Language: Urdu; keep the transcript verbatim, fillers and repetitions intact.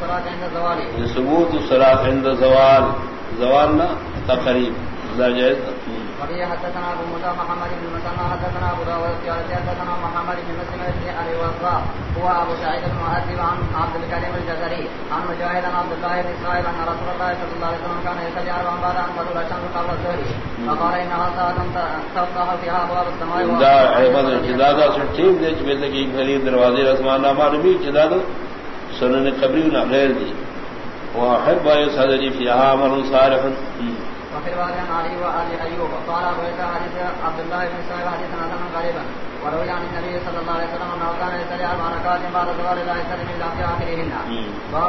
الصلاة عند الزوال ثبوت الصلاة عند الزوال زوالنا تقريب لا جائز. وفي حدثنا ابو موسى محمد بن مسلمة حدثنا ابو داود حدثنا محمد بن مسلم بن ابي وفاء هو ابو سعيد المؤدب عن عبد الكريم الجزري عن مجاهد عن عبد الله بن اسرائيل ان رسول الله صلى الله عليه وسلم كان يصلي اربعا بعد ان طلع الشمس قبل الظهر فقال انها ساعة تفتح فيها ابواب السماء. دا عبادت جدادا سٹھیم دے چبے لگی گھری دروازے آسمان معلومی جدادا سنن قبری نہ غیر دی واحد باعث حضرت فيها عمل صالح. وفي الواقع عن علي وآل أيوب قال أبو عيسى حديث عبد الله بن سعيد حديثا حسنا غريبا وروي عن النبي صلى الله عليه وسلم أنه كان يصلي أربع ركعات بعد زوال لا يسلم إلا في آخرهن.